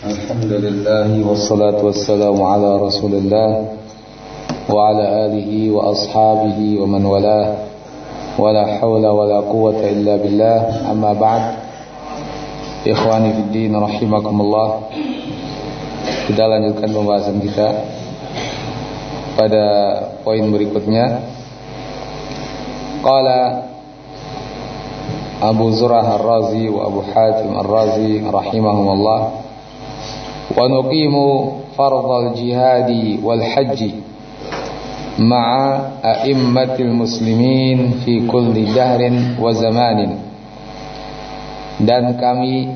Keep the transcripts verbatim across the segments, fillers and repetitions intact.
Alhamdulillah wassalatu wassalamu ala Rasulillah wa ala alihi wa ashabihi wa man walah. Wala hawla wala quwwata illa billah. Amma ba'd. Ikhwani fid din rahimakumullah. Kita lanjutkan pembahasan kita pada poin berikutnya. Qala Abu Zur'ah Ar-Razi wa Abu Hatim Ar-Razi rahimahumullah, wa nuqimu fardhal jihadi wal hajji ma'a a'immatil muslimin fi kulli dahrin wa zamanin. Dan kami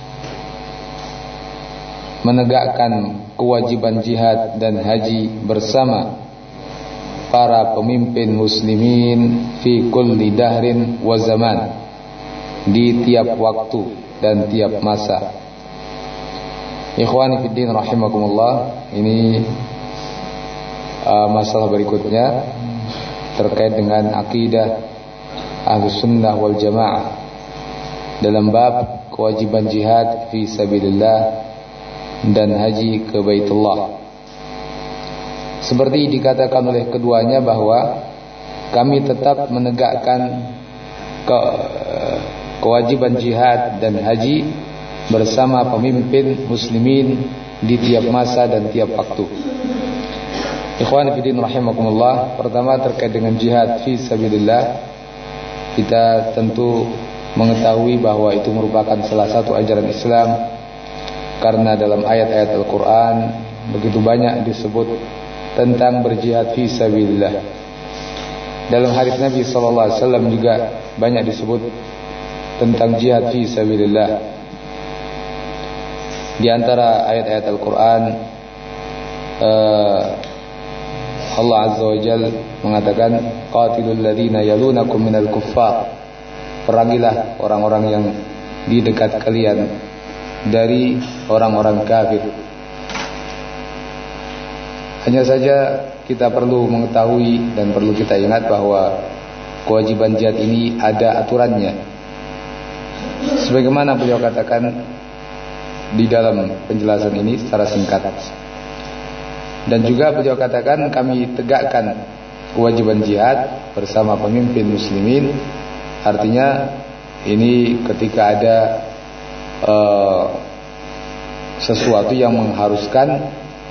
menegakkan kewajiban jihad dan haji bersama para pemimpin muslimin fi kulli dahrin wa zaman, di tiap waktu dan tiap masa. Ikhwani fiddin rahimakumullah, ini uh, masalah berikutnya terkait dengan akidah Ahlus Sunnah wal Jamaah dalam bab kewajiban jihad fi sabilillah dan haji ke Baitullah. Seperti dikatakan oleh keduanya bahwa kami tetap menegakkan ke, kewajiban jihad dan haji bersama pemimpin muslimin di tiap masa dan tiap waktu. Ikhwan fillah rahimakumullah, pertama terkait dengan jihad fi sabilillah, kita tentu mengetahui bahwa itu merupakan salah satu ajaran Islam, karena dalam ayat-ayat Al-Quran begitu banyak disebut tentang berjihad fi sabilillah. Dalam hadis Nabi sallallahu alaihi wasallam juga banyak disebut tentang jihad fi sabilillah. Di antara ayat-ayat Al-Quran, uh, Allah Azza wa Jalla mengatakan, qatilul ladzina yalunakum minal kuffar, perangilah orang-orang yang di dekat kalian dari orang-orang kafir. Hanya saja kita perlu mengetahui dan perlu kita ingat bahwa kewajiban jihad ini ada aturannya. Sebagaimana beliau katakan di dalam penjelasan ini secara singkat. Dan juga beliau katakan kami tegakkan kewajiban jihad bersama pemimpin muslimin. Artinya ini ketika ada uh, sesuatu yang mengharuskan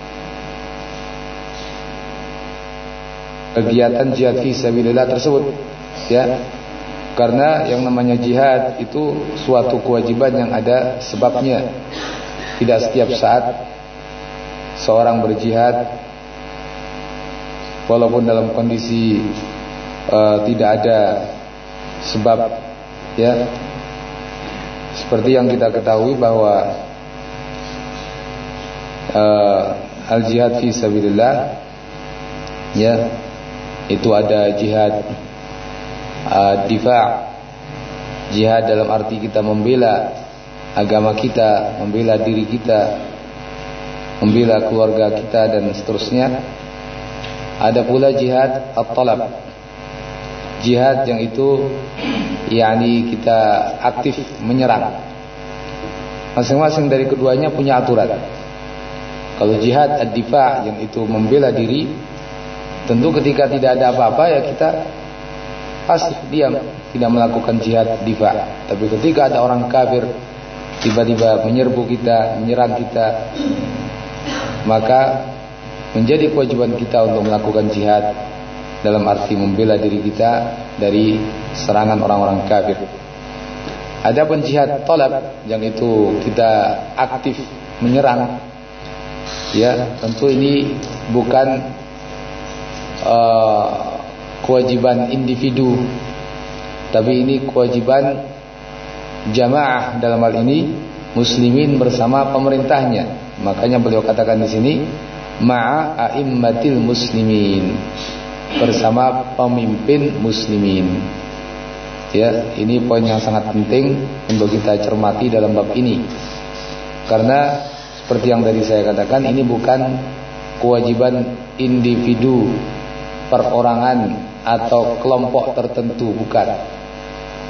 kegiatan jihad fi sabilillah tersebut, ya. Karena yang namanya jihad itu suatu kewajiban yang ada sebabnya. Tidak setiap saat seorang berjihad walaupun dalam kondisi uh, tidak ada sebab, ya. Seperti yang kita ketahui bahwa uh, al-jihad fi sabilillah, ya, itu ada jihad uh, difa', jihad dalam arti kita membela agama kita, membela diri kita, membela keluarga kita dan seterusnya. Ada pula jihad at-talab, jihad yang itu yakni kita aktif menyerang. Masing-masing dari keduanya punya aturan. Kalau jihad ad-difa' yang itu membela diri, tentu ketika tidak ada apa-apa ya kita pasif, diam, tidak melakukan jihad difa'. Tapi ketika ada orang kafir tiba-tiba menyerbu kita, menyerang kita, maka menjadi kewajiban kita untuk melakukan jihad dalam arti membela diri kita dari serangan orang-orang kafir. Adapun jihad talab yang itu kita aktif menyerang, ya, tentu ini bukan uh, kewajiban individu, tapi ini kewajiban jamaah, dalam hal ini muslimin bersama pemerintahnya. Makanya beliau katakan di sini ma'a a'immatil muslimin, bersama pemimpin muslimin. Ya, ini poin yang sangat penting untuk kita cermati dalam bab ini. Karena seperti yang tadi saya katakan, ini bukan kewajiban individu, perorangan atau kelompok tertentu, bukan.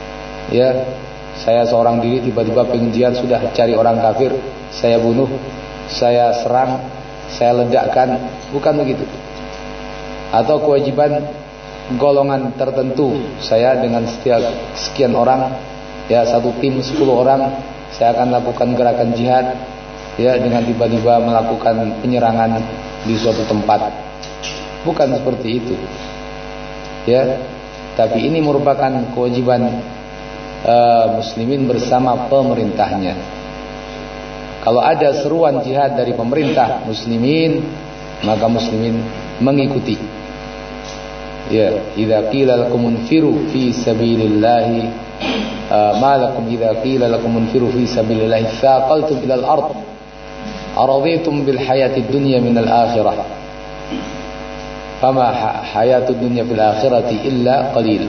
Ya, saya seorang diri tiba-tiba pengen jihad, sudah cari orang kafir, saya bunuh, saya serang, saya ledakkan, bukan begitu. Atau kewajiban golongan tertentu, saya dengan setiap sekian orang, ya satu tim sepuluh orang, saya akan lakukan gerakan jihad, ya dengan tiba-tiba melakukan penyerangan di suatu tempat. Bukan seperti itu, ya. Tapi ini merupakan kewajiban uh, muslimin bersama pemerintahnya. Kalau ada seruan jihad dari pemerintah muslimin, maka muslimin mengikuti. Ya, idza qila lakum unfiru fi sabilillah, ma lakum idza qila lakum unfiru fi sabilillah thaqaltum ila al-ard araditum bil hayatid dunya min al-akhirah fama hayatud dunya fil akhirati illa qalil.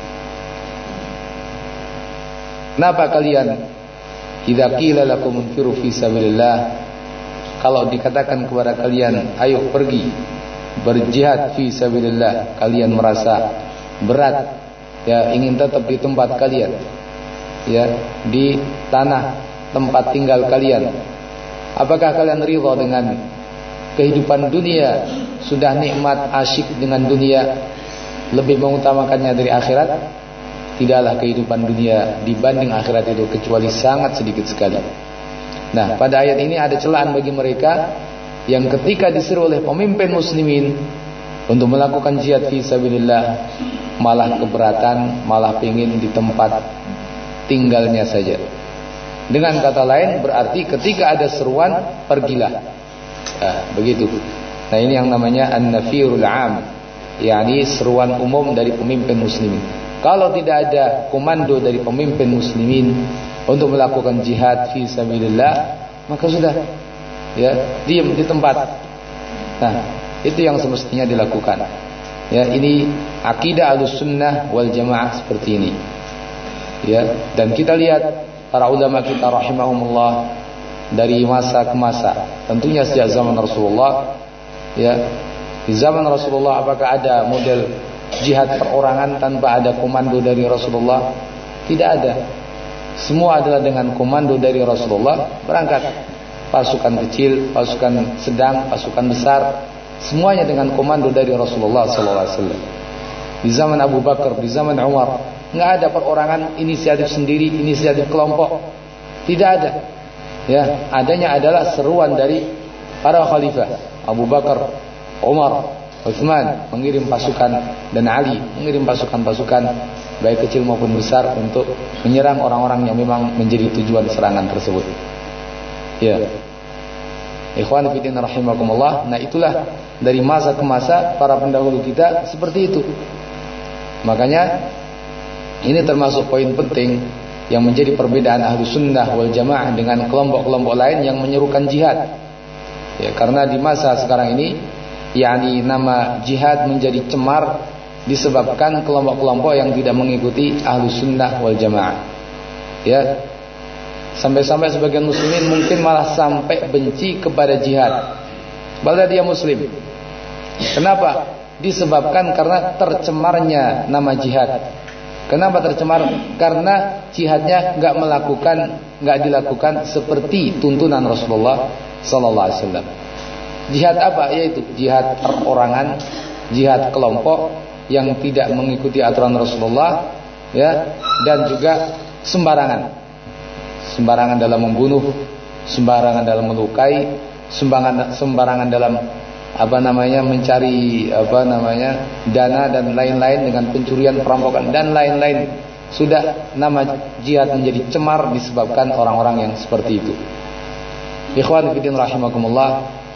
Kenapa kalian idza qila lakum unfiru fi sabilillah, kalau dikatakan kepada kalian ayo pergi berjihad fi sabilillah, kalian merasa berat, ya ingin tetap di tempat kalian, ya di tanah tempat tinggal kalian. Apakah kalian ridha dengan kehidupan dunia, sudah nikmat asyik dengan dunia, lebih mengutamakannya dari akhirat? Tidaklah kehidupan dunia dibanding akhirat itu kecuali sangat sedikit sekali. Nah, pada ayat ini ada celaan bagi mereka yang ketika disuruh oleh pemimpin muslimin untuk melakukan jihad fi sabilillah malah keberatan, malah ingin di tempat tinggalnya saja. Dengan kata lain berarti ketika ada seruan pergilah. Nah, begitu. Nah, ini yang namanya an-nafirul 'am, yakni seruan umum dari pemimpin muslimin. Kalau tidak ada komando dari pemimpin muslimin untuk melakukan jihad fi sabilillah, maka sudah, ya diam di tempat. Nah, itu yang semestinya dilakukan. Ya, ini akidah Ahlussunnah wal Jamaah seperti ini. Ya, dan kita lihat para ulama kita rahimahumullah dari masa ke masa. Tentunya sejak zaman Rasulullah, ya. Di zaman Rasulullah apakah ada model jihad perorangan tanpa ada komando dari Rasulullah? Tidak ada. Semua adalah dengan komando dari Rasulullah berangkat. Pasukan kecil, pasukan sedang, pasukan besar, semuanya dengan komando dari Rasulullah sallallahu alaihi wasallam. Di zaman Abu Bakar, di zaman Umar, nggak ada perorangan, inisiatif sendiri, inisiatif kelompok, tidak ada. Ya, adanya adalah seruan dari para khalifah, Abu Bakar, Umar, Utsman mengirim pasukan, dan Ali mengirim pasukan-pasukan baik kecil maupun besar untuk menyerang orang-orang yang memang menjadi tujuan serangan tersebut. Ya, ikhwan fillah rahimakumullah. Nah, itulah dari masa ke masa para pendahulu kita seperti itu. Makanya ini termasuk poin penting yang menjadi perbedaan Ahlussunnah wal Jamaah dengan kelompok-kelompok lain yang menyerukan jihad. Ya, karena di masa sekarang ini, yakni nama jihad menjadi cemar disebabkan kelompok-kelompok yang tidak mengikuti Ahlussunnah wal Jamaah. Ya, sampai-sampai sebagian muslimin mungkin malah sampai benci kepada jihad, padahal dia muslim. Kenapa? Disebabkan karena tercemarnya nama jihad. Kenapa tercemar? Karena jihadnya nggak melakukan, nggak dilakukan seperti tuntunan Rasulullah Sallallahu Alaihi Wasallam. Jihad apa? Yaitu jihad perorangan, jihad kelompok yang tidak mengikuti aturan Rasulullah, ya, dan juga sembarangan, sembarangan dalam membunuh, sembarangan dalam melukai, sembarangan, sembarangan dalam apa namanya mencari apa namanya dana dan lain-lain, dengan pencurian, perampokan dan lain-lain. Sudah nama jihad menjadi cemar disebabkan orang-orang yang seperti itu. Ikhwan fillah rahimakumullah,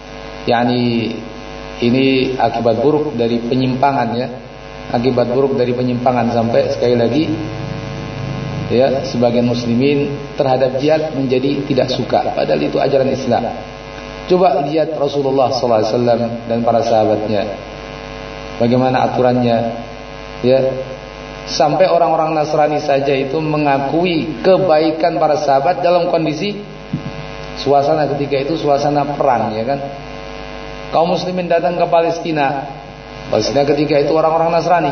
yakni ini akibat buruk dari penyimpangan, ya, akibat buruk dari penyimpangan sampai sekali lagi, ya, sebagian muslimin terhadap jihad menjadi tidak suka, padahal itu ajaran Islam. Coba lihat Rasulullah sallallahu alaihi wasallam dan para sahabatnya, bagaimana aturannya, ya, sampai orang-orang Nasrani saja itu mengakui kebaikan para sahabat dalam kondisi suasana ketika itu suasana perang, ya kan. Kaum muslimin datang ke Palestina, Palestina ketika itu orang-orang Nasrani,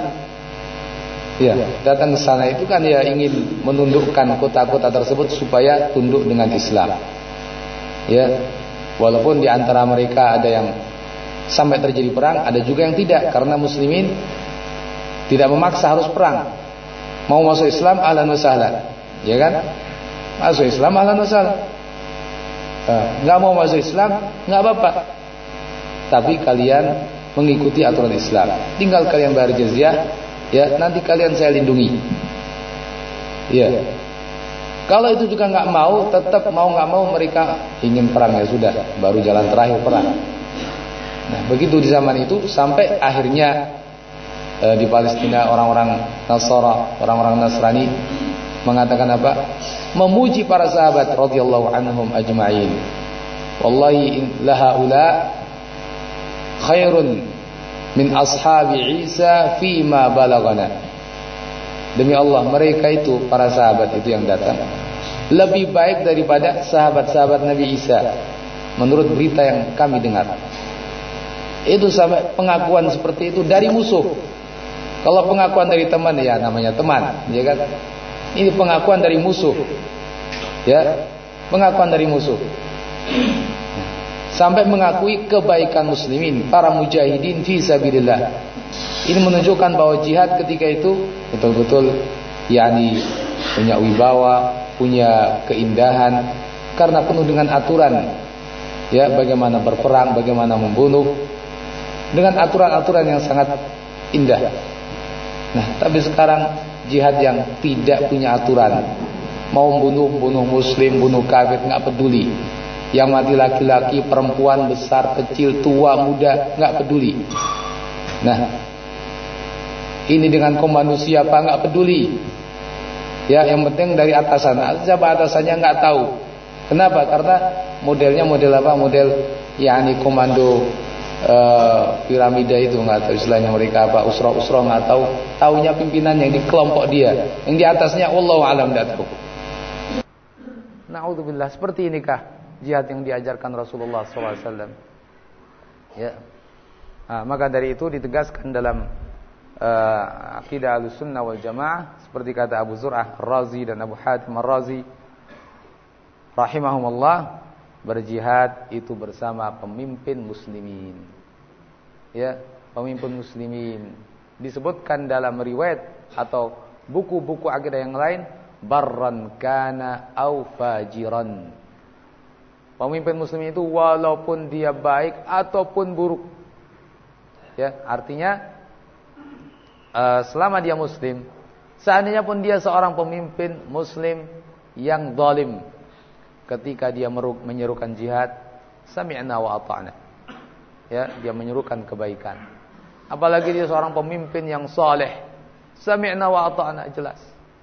ya, datang ke sana itu kan ya ingin menundukkan kota-kota tersebut supaya tunduk dengan Islam, ya. Walaupun di antara mereka ada yang sampai terjadi perang, ada juga yang tidak, karena muslimin tidak memaksa harus perang. Mau masuk Islam ahlan wa sahlan, ya kan? Masuk Islam ahlan wa sahlan. Enggak mau masuk Islam, enggak apa-apa. Tapi kalian mengikuti aturan Islam. Tinggal kalian bayar jizyah, ya, nanti kalian saya lindungi. Ya. Kalau itu juga nggak mau, tetap mau nggak mau mereka ingin perang, ya sudah, baru jalan terakhir perang. Nah, begitu di zaman itu sampai akhirnya eh, di Palestina orang-orang Nasara, orang-orang Nasrani mengatakan apa? Memuji para sahabat radhiyallahu anhum ajma'in. Wallahi la haula khairun min ashabi Isa fima balagana. Demi Allah, mereka itu para sahabat itu yang datang lebih baik daripada sahabat-sahabat Nabi Isa menurut berita yang kami dengar. Itu sampai pengakuan seperti itu dari musuh. Kalau pengakuan dari teman, ya namanya teman, ya kan? Ini pengakuan dari musuh, ya, pengakuan dari musuh. Sampai mengakui kebaikan muslimin, para mujahidin fi sabilillah. Ini menunjukkan bahwa jihad ketika itu betul-betul yakni punya wibawa, punya keindahan, karena penuh dengan aturan. Ya, bagaimana berperang, bagaimana membunuh, dengan aturan-aturan yang sangat indah. Nah, tapi sekarang jihad yang tidak punya aturan, mau bunuh, bunuh muslim, bunuh kafir, nggak peduli. Yang mati laki-laki, perempuan, besar, kecil, tua, muda, nggak peduli. Nah, ini dengan komando siapa nggak peduli. Ya, yang penting dari atasan. Siapa atasannya nggak tahu. Kenapa? Karena modelnya model apa? Model yakni komando uh, piramida itu, nggak tahu istilahnya mereka apa, usra-usra nggak tahu. Taunya pimpinan yang di kelompok dia, yang di atasnya wallahu alam nggak tahu. Na'udzubillah, seperti inikah jihad yang diajarkan Rasulullah shallallahu alaihi wasallam? Ya. Nah, maka dari itu ditegaskan dalam uh, akidah Ahlussunnah wal Jamaah seperti kata Abu Zur'ah Ar-Razi dan Abu Hatim Ar-Razi rahimahumullah, berjihad itu bersama pemimpin muslimin. Ya, pemimpin muslimin disebutkan dalam riwayat atau buku-buku akidah yang lain, barran kana au fajiran. Pemimpin muslim itu walaupun dia baik ataupun buruk. Ya, artinya uh, selama dia muslim, seandainya pun dia seorang pemimpin muslim yang zalim, ketika dia menyerukan jihad, sami'na wa ata'na. Ya, dia menyerukan kebaikan. Apalagi dia seorang pemimpin yang saleh, sami'na wa ata'na, jelas.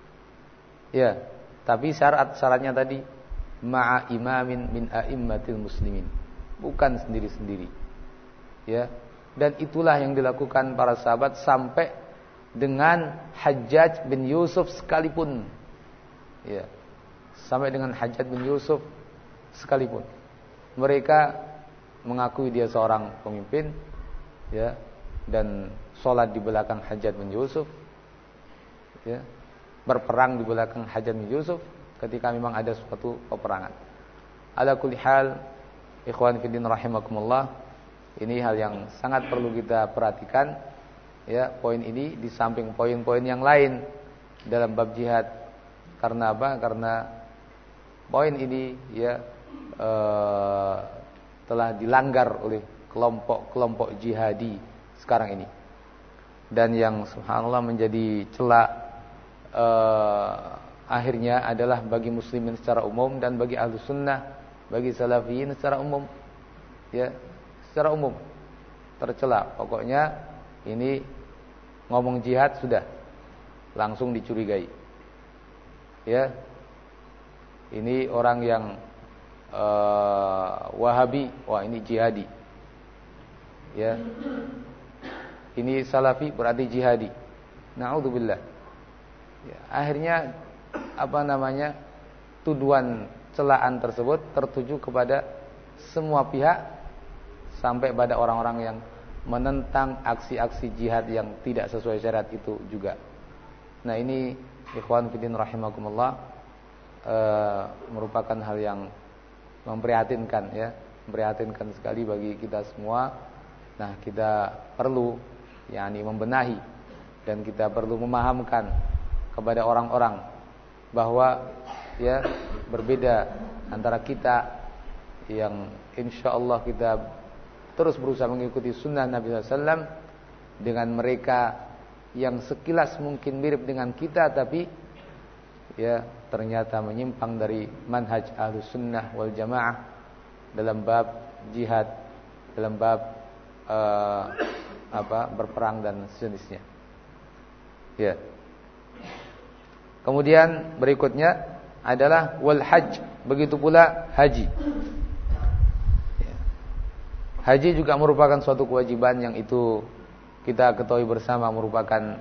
Ya, tapi syarat-syaratnya tadi ma'a imamin min a'immatil muslimin, bukan sendiri-sendiri. Ya, dan itulah yang dilakukan para sahabat sampai dengan Hajjaj bin Yusuf sekalipun. Ya, sampai dengan Hajjaj bin Yusuf sekalipun, mereka mengakui dia seorang pemimpin, ya, dan sholat di belakang Hajjaj bin Yusuf, ya, berperang di belakang Hajjaj bin Yusuf ketika memang ada suatu peperangan. Ala kulli hal, ikhwan fillah rahimakumullah, ini hal yang sangat perlu kita perhatikan. Ya, poin ini di samping poin-poin yang lain dalam bab jihad. Karena apa? Karena poin ini ya eh, telah dilanggar oleh kelompok-kelompok jihadi sekarang ini. Dan yang subhanallah menjadi celak eh, akhirnya adalah bagi muslimin secara umum dan bagi ahlu sunnah, bagi salafiyin secara umum. Ya, secara umum tercela. Pokoknya ini ngomong jihad sudah langsung dicurigai. Ya, ini orang yang uh, Wahabi, wah ini jihadi. Ya, ini Salafi berarti jihadi. Na'udzubillah. Ya, akhirnya apa namanya, tuduhan celaan tersebut tertuju kepada semua pihak, sampai pada orang-orang yang menentang aksi-aksi jihad yang tidak sesuai syariat itu juga. Nah, ini ikhwan fillah rahimakumullah, e, merupakan hal yang memprihatinkan, ya. memprihatinkan sekali bagi kita semua. Nah, kita perlu yakni membenahi dan kita perlu memahamkan kepada orang-orang bahwa ya berbeda antara kita yang insyaallah kita terus berusaha mengikuti sunnah Nabi sallallahu alaihi wasallam dengan mereka yang sekilas mungkin mirip dengan kita tapi ya ternyata menyimpang dari manhaj Ahlus Sunnah wal Jamaah dalam bab jihad, dalam bab uh, apa berperang dan sejenisnya. Ya. Kemudian berikutnya adalah wal hajj, begitu pula haji. Ya. Haji juga merupakan suatu kewajiban yang itu kita ketahui bersama merupakan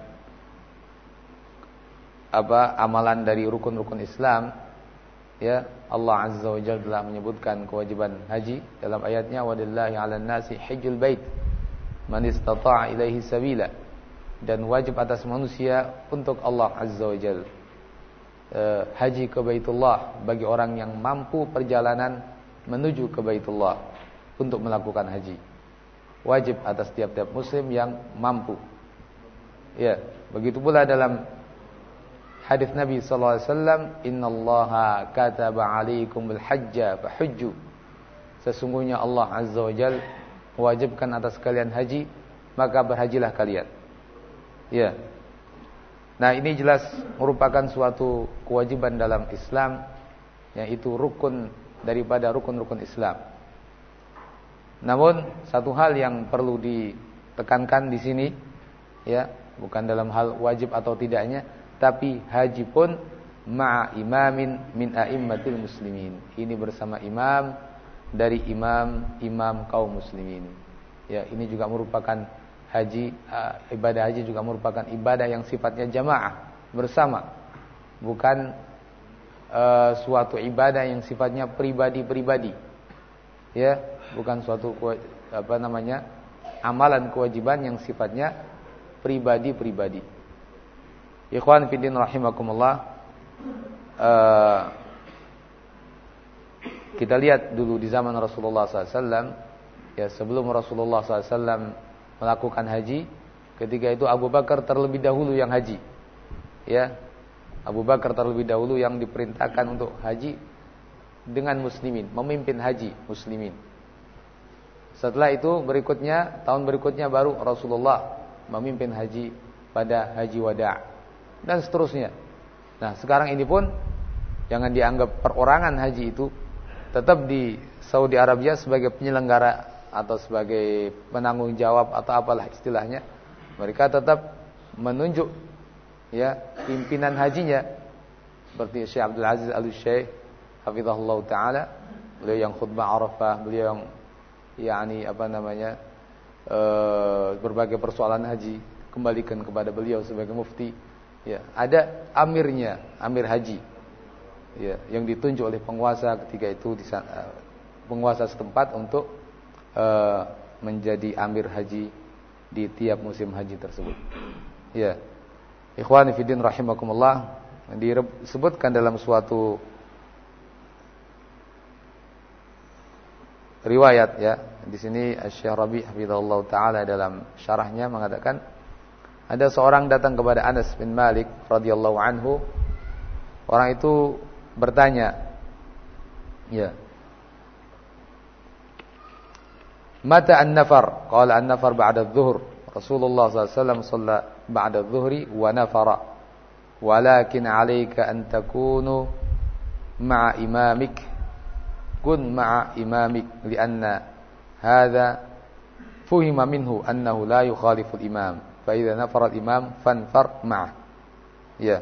apa amalan dari rukun-rukun Islam. Ya, Allah Azza wa Jalla telah menyebutkan kewajiban haji dalam ayatnya walillahi 'alan nasi hajjul bait man istata'a ilaihi sabila, dan wajib atas manusia untuk Allah Azza wa Jalla e, haji ke Baitullah bagi orang yang mampu perjalanan menuju ke Baitullah untuk melakukan haji. Wajib atas tiap-tiap muslim yang mampu. Ya, begitu pula dalam hadis Nabi sallallahu alaihi wasallam, innallaha kataba 'alaikumul hajja fahujju. Sesungguhnya Allah Azza wa Jalla mewajibkan atas kalian haji, maka berhajilah kalian. Ya. Nah, ini jelas merupakan suatu kewajiban dalam Islam, yaitu rukun daripada rukun-rukun Islam. Namun satu hal yang perlu ditekankan di sini, ya, bukan dalam hal wajib atau tidaknya, tapi haji pun ma'a imamin min a'immatil muslimin. Ini bersama imam dari imam-imam kaum muslimin. Ya, ini juga merupakan haji, uh, ibadah haji juga merupakan ibadah yang sifatnya jamaah, bersama. Bukan uh, suatu ibadah yang sifatnya pribadi-pribadi. Ya, bukan suatu apa namanya? amalan kewajiban yang sifatnya pribadi-pribadi. Ikhwan fillah rahimakumullah. Uh, kita lihat dulu di zaman Rasulullah sallallahu alaihi wasallam, ya, sebelum Rasulullah sallallahu alaihi wasallam melakukan haji, ketika itu Abu Bakar terlebih dahulu yang haji. Ya, Abu Bakar terlebih dahulu yang diperintahkan untuk haji dengan muslimin, memimpin haji muslimin. Setelah itu berikutnya, tahun berikutnya baru Rasulullah memimpin haji pada haji wada' dan seterusnya. Nah, sekarang ini pun jangan dianggap perorangan haji itu tetap di Saudi Arabia sebagai penyelenggara atau sebagai penanggung jawab atau apalah istilahnya. Mereka tetap menunjuk ya pimpinan hajinya, seperti Syekh Abdul Aziz Al-Syekh hafizahullah taala, beliau yang khutbah Arafah, beliau yang yakni apa namanya e, berbagai persoalan haji kembalikan kepada beliau sebagai mufti. Ya, ada amirnya, amir haji. Ya, yang ditunjuk oleh penguasa ketika itu di sana, penguasa setempat untuk e, menjadi amir haji di tiap musim haji tersebut. Ya. Ikhwani fiddin rahimakumullah, disebutkan dalam suatu riwayat, ya. Di sini Asy-Syaikh Rabi' hafizahullah taala dalam syarahnya mengatakan ada seorang datang kepada Anas bin Malik radhiyallahu anhu. Orang itu bertanya, ya, mata an-nafar? Qala an-nafar ba'da adh-dhuhr. Rasulullah sallallahu alaihi wasallam shalla ba'da adh-dhuhri wa nafara. Walakin 'alaika an takunu ma'a imamik. Kun ma'a imamik li'anna hadha fuhima minhu annahu la yukhalifu al-imam. Fa idza nafara al-imam fanfar ma'ah. Ya.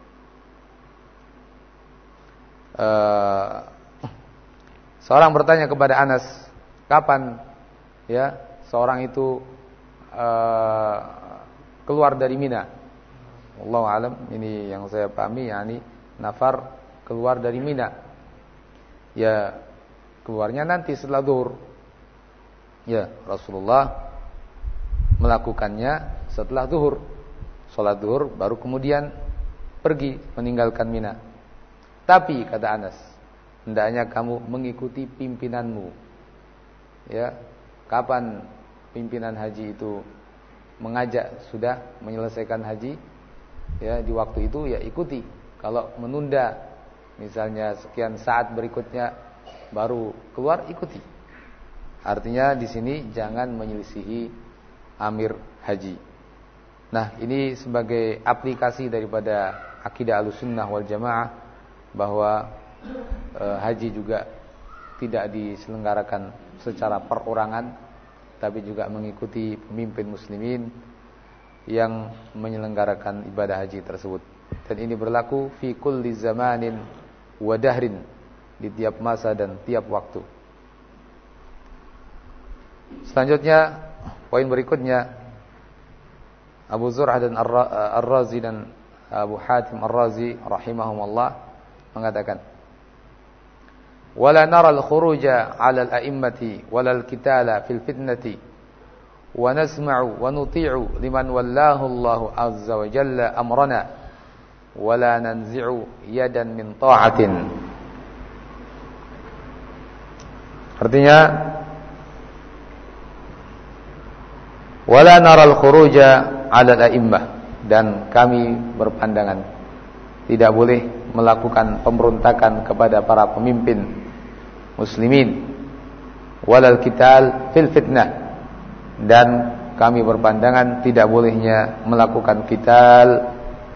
Uh, seorang bertanya kepada Anas, kapan ya seorang itu uh, keluar dari Mina? Wallahu alam, ini yang saya pahami, yakni nafar keluar dari Mina. Ya, keluarnya nanti setelah zuhur. Ya, Rasulullah melakukannya setelah zuhur. Salat zuhur baru kemudian pergi meninggalkan Mina. Tapi kata Anas, hendaknya kamu mengikuti pimpinanmu. ya, kapan pimpinan haji itu mengajak sudah menyelesaikan haji, ya, di waktu itu ya ikuti. Kalau menunda misalnya sekian saat berikutnya baru keluar, ikuti. Artinya di sini jangan menyelisihi amir haji. Nah, ini sebagai aplikasi daripada akidah Ahlussunnah wal Jamaah bahwa e, haji juga tidak diselenggarakan secara perorangan, tapi juga mengikuti pemimpin muslimin yang menyelenggarakan ibadah haji tersebut. Dan ini berlaku fi kulli zamanin wa dahrin, di tiap masa dan tiap waktu. Selanjutnya, poin berikutnya, Abu Zur'ah dan Ar-Razi dan Abu Hatim Ar-Razi rahimahumullah mengatakan, wala nara al-khuruja 'ala al-a'immati wala al-qitala fil fitnati wa nasma'u wa nuti'u liman wallahu Allahu azza wa jalla amrana wala nanzi'u yadan min ta'atin. Artinya, wala nara al-khuruja 'ala al-a'immah, dan kami berpandangan tidak boleh melakukan pemberontakan kepada para pemimpin muslimin, walal qital fil fitnah, dan kami berpandangan tidak bolehnya melakukan qital,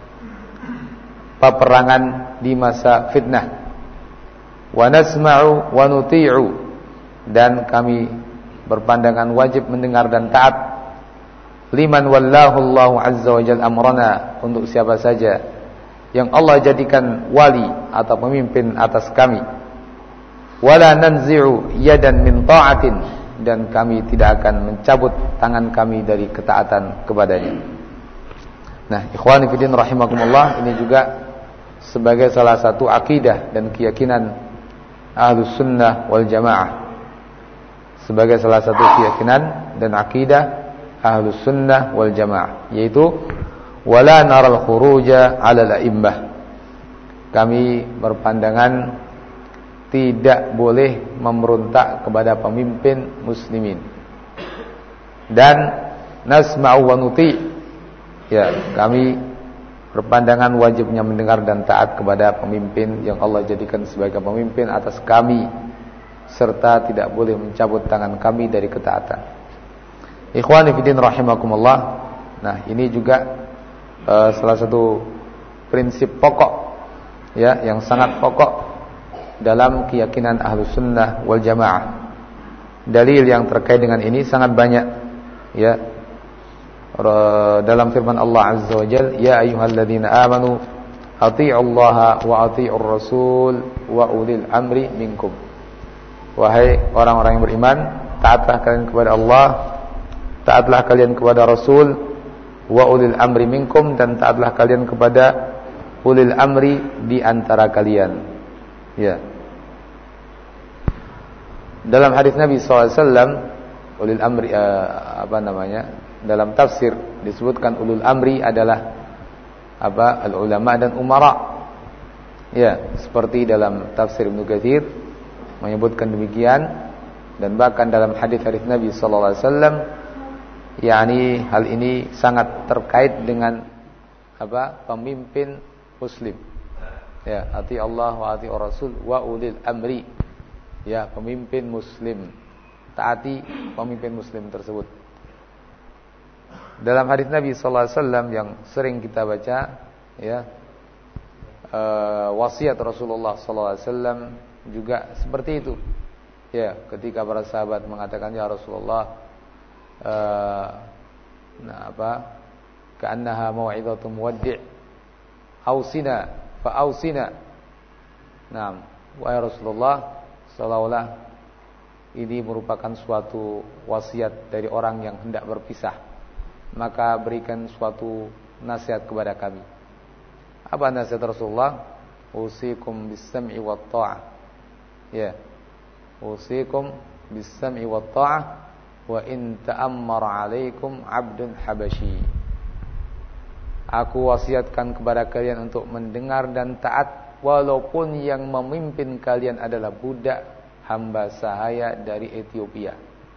peperangan di masa fitnah, wa nasma'u wa nuti'u, dan kami berpandangan wajib mendengar dan taat, liman wallahu Allahu azza wa jalla amrana, untuk siapa saja yang Allah jadikan wali atau pemimpin atas kami, wala nanzi'u yadan min ta'atin, dan kami tidak akan mencabut tangan kami dari ketaatan kepadanya. Nah, ikhwani fillah rahimakumullah, ini juga sebagai salah satu akidah dan keyakinan Ahlus Sunnah wal Jamaah, sebagai salah satu keyakinan dan akidah Ahlus Sunnah wal Jamaah, yaitu wala naral khuruja 'ala al-a'immah, kami berpandangan tidak boleh memberontak kepada pemimpin muslimin, dan nasma'u wa nuti', ya, kami berpandangan wajibnya mendengar dan taat kepada pemimpin yang Allah jadikan sebagai pemimpin atas kami, serta tidak boleh mencabut tangan kami dari ketaatan. Ikhwani fillah rahimakumullah. Nah, ini juga uh, salah satu prinsip pokok, ya, yang sangat pokok dalam keyakinan Ahlus Sunnah wal Jamaah. Dalil yang terkait dengan ini sangat banyak, ya, dalam firman Allah Azza wa Jalla, ya ayyuhalladzina amanu athi'ullaha wa athi'ur rasul wa ulil amri minkum. Wahai orang-orang yang beriman, taatlah kalian kepada Allah, taatlah kalian kepada Rasul, wa ulil amri minkum, dan taatlah kalian kepada ulil amri di antara kalian. Ya. Dalam hadis Nabi sallallahu alaihi wasallam, ulil amri uh, apa namanya? Dalam tafsir disebutkan ulul amri adalah apa? Al ulama dan umara. Ya, seperti dalam tafsir Ibnu Katsir menyebutkan demikian, dan bahkan dalam hadis-hadis Nabi sallallahu alaihi wasallam, yakni hal ini sangat terkait dengan apa? Pemimpin muslim. Ya, ati Allah wa ati Rasul wa ulil amri. Ya, pemimpin muslim, taati pemimpin muslim tersebut. Dalam hadis Nabi sallallahu alaihi wasallam yang sering kita baca, ya, uh, wasiat Rasulullah sallallahu alaihi wasallam juga seperti itu. Ya, ketika para sahabat mengatakan, ya Rasulullah, uh, nah apa? Ka'annaha mau'izatu muwaddi', ausina fa ausina. Naam, wahai Rasulullah, seolah-olah ini merupakan suatu wasiat dari orang yang hendak berpisah, maka berikan suatu nasihat kepada kami. Apa nasihat Rasulullah? Usikum bis-sam'i wat tha'ah. Ya. Usikum bis-sam'i wat tha'ah wa in ta'ammara 'alaikum 'abdun habasyi. Aku wasiatkan kepada kalian untuk mendengar dan taat, walaupun yang memimpin kalian adalah budak hamba sahaya dari Ethiopia.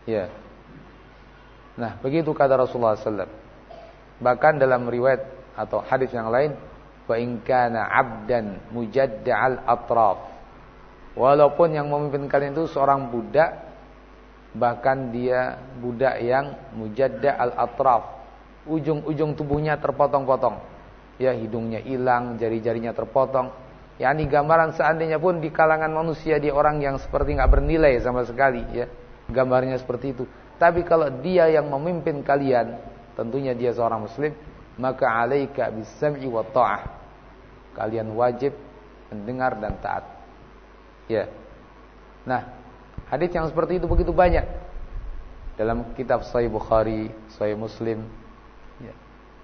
Ya. Nah, begitu kata Rasulullah sallallahu alaihi wasallam. Bahkan dalam riwayat atau hadis yang lain, wa in kana 'abdan mujadda'al atraf. Walaupun yang memimpin kalian itu seorang budak, bahkan dia budak yang mujadda'al atraf, ujung-ujung tubuhnya terpotong-potong. Ya, hidungnya hilang, jari-jarinya terpotong. Yani gambaran seandainya pun di kalangan manusia dia orang yang seperti enggak bernilai sama sekali, ya. Gambarnya seperti itu. Tapi kalau dia yang memimpin kalian, tentunya dia seorang muslim, maka alaika bis-sam'i wa ta'ah. Kalian wajib mendengar dan taat. Ya. Nah, hadis yang seperti itu begitu banyak dalam kitab Sahih Bukhari, Sahih Muslim. Ya.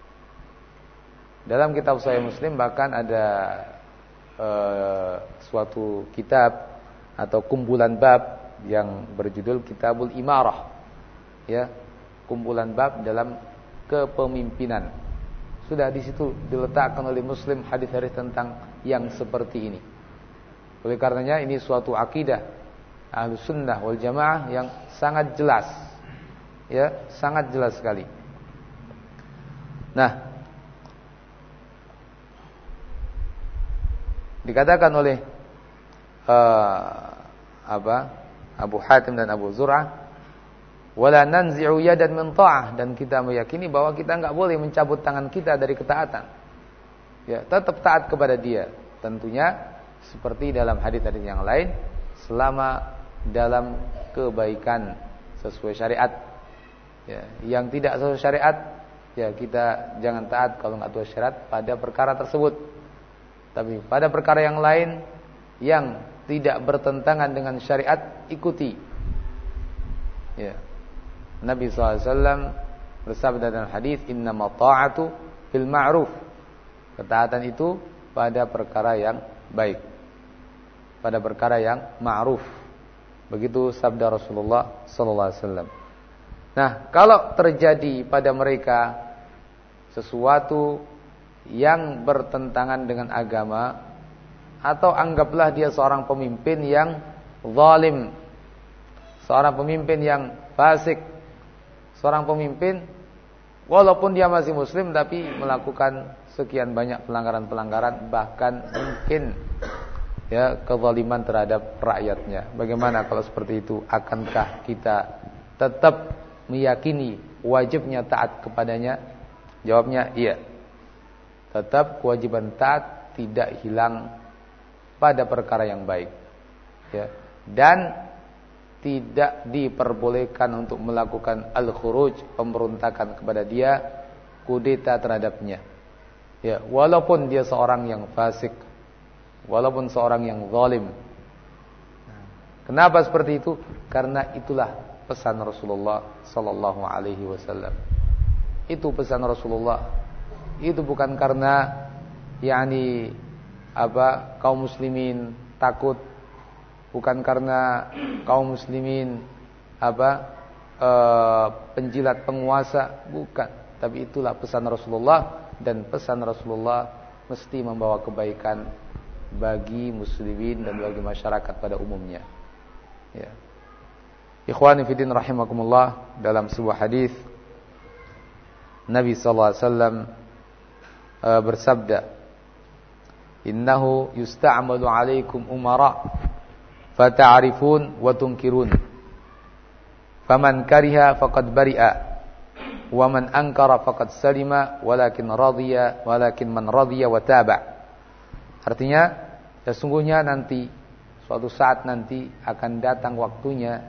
Dalam kitab Sahih Muslim bahkan ada uh, suatu kitab atau kumpulan bab yang berjudul Kitabul Imarah. Ya, kumpulan bab dalam kepemimpinan. Sudah di situ diletakkan oleh Muslim hadis-hadis tentang yang seperti ini. Oleh karenanya ini suatu akidah Ahlus Sunnah wal Jamaah yang sangat jelas. Ya, sangat jelas sekali. Nah, dikatakan oleh uh, apa? Abu Hatim dan Abu Zur'ah, wala nanzi'u yadan min ta'ah, dan kita meyakini bahwa kita enggak boleh mencabut tangan kita dari ketaatan. Ya, tetap taat kepada dia. Tentunya seperti dalam hadis-hadis yang lain, selama dalam kebaikan sesuai syariat. Ya, yang tidak sesuai syariat, ya kita jangan taat kalau enggak sesuai syariat pada perkara tersebut. Tapi pada perkara yang lain yang tidak bertentangan dengan syariat, ikuti. Ya. Nabi sallallahu alaihi wasallam bersabda dalam hadis, innama ta'atu fil ma'ruf. Ketaatan itu pada perkara yang baik, pada perkara yang ma'ruf. Begitu sabda Rasulullah sallallahu alaihi wasallam. Nah, kalau terjadi pada mereka sesuatu yang bertentangan dengan agama, atau anggaplah dia seorang pemimpin yang zalim, seorang pemimpin yang fasik, seorang pemimpin walaupun dia masih muslim tapi melakukan sekian banyak pelanggaran-pelanggaran, bahkan mungkin ya kezaliman terhadap rakyatnya. Bagaimana kalau seperti itu? Akankah kita tetap meyakini wajibnya taat kepadanya? Jawabnya iya. Tetap kewajiban taat tidak hilang pada perkara yang baik. Ya. Dan tidak diperbolehkan untuk melakukan al-khuruj, pemberontakan kepada dia, kudeta terhadapnya. Ya, walaupun dia seorang yang fasik, walaupun seorang yang zalim. Kenapa seperti itu? Karena itulah pesan Rasulullah sallallahu alaihi wasallam. Itu pesan Rasulullah. Itu bukan karena yakni apa kaum muslimin takut, bukan karena kaum muslimin apa e, penjilat penguasa, bukan. Tapi itulah pesan Rasulullah, dan pesan Rasulullah mesti membawa kebaikan bagi muslimin dan bagi masyarakat pada umumnya. Ya. Ikhwani fillah rahimakumullah, dalam sebuah hadis Nabi sallallahu alaihi wasallam e, bersabda, innahu yusta'malu alaikum umara fata'rifun wa tunkirun, faman kariha faqad bari'a wa man ankara faqad salima walakin radiya walakin man radiya wa taba. Artinya, sesungguhnya nanti suatu saat nanti akan datang waktunya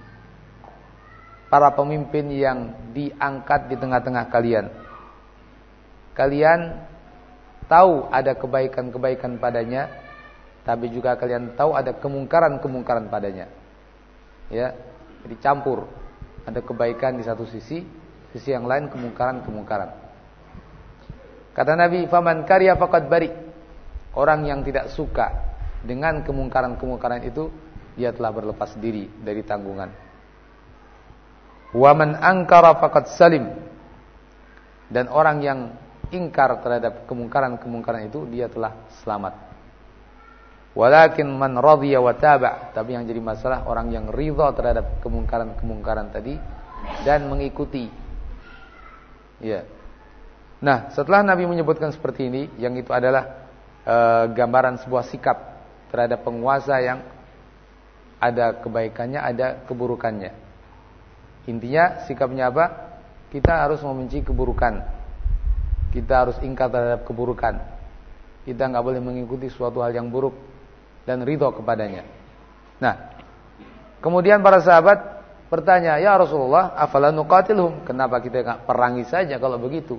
para pemimpin yang diangkat di tengah-tengah kalian. Kalian tahu ada kebaikan-kebaikan padanya, tapi juga kalian tahu ada kemungkaran-kemungkaran padanya. Ya, jadi campur. Ada kebaikan di satu sisi, sisi yang lain kemungkaran-kemungkaran. Kata Nabi, faman karya faqad bari. Orang yang tidak suka dengan kemungkaran-kemungkaran itu, dia telah berlepas diri dari tanggungan. Wa man ankara faqad salim. Dan orang yang ingkar terhadap kemungkaran-kemungkaran itu, dia telah selamat. Walakin man radhiya wa taba', tapi yang jadi masalah orang yang ridha terhadap kemungkaran-kemungkaran tadi dan mengikuti. Ya. Nah, setelah Nabi menyebutkan seperti ini, yang itu adalah e, gambaran sebuah sikap terhadap penguasa yang ada kebaikannya, ada keburukannya. Intinya sikapnya apa? Kita harus membenci keburukan. Kita harus ingkar terhadap keburukan. Kita enggak boleh mengikuti suatu hal yang buruk dan ridho kepadanya. Nah, kemudian para sahabat bertanya, "Ya Rasulullah, afala nuqatilhum?" Kenapa kita enggak perangi saja kalau begitu?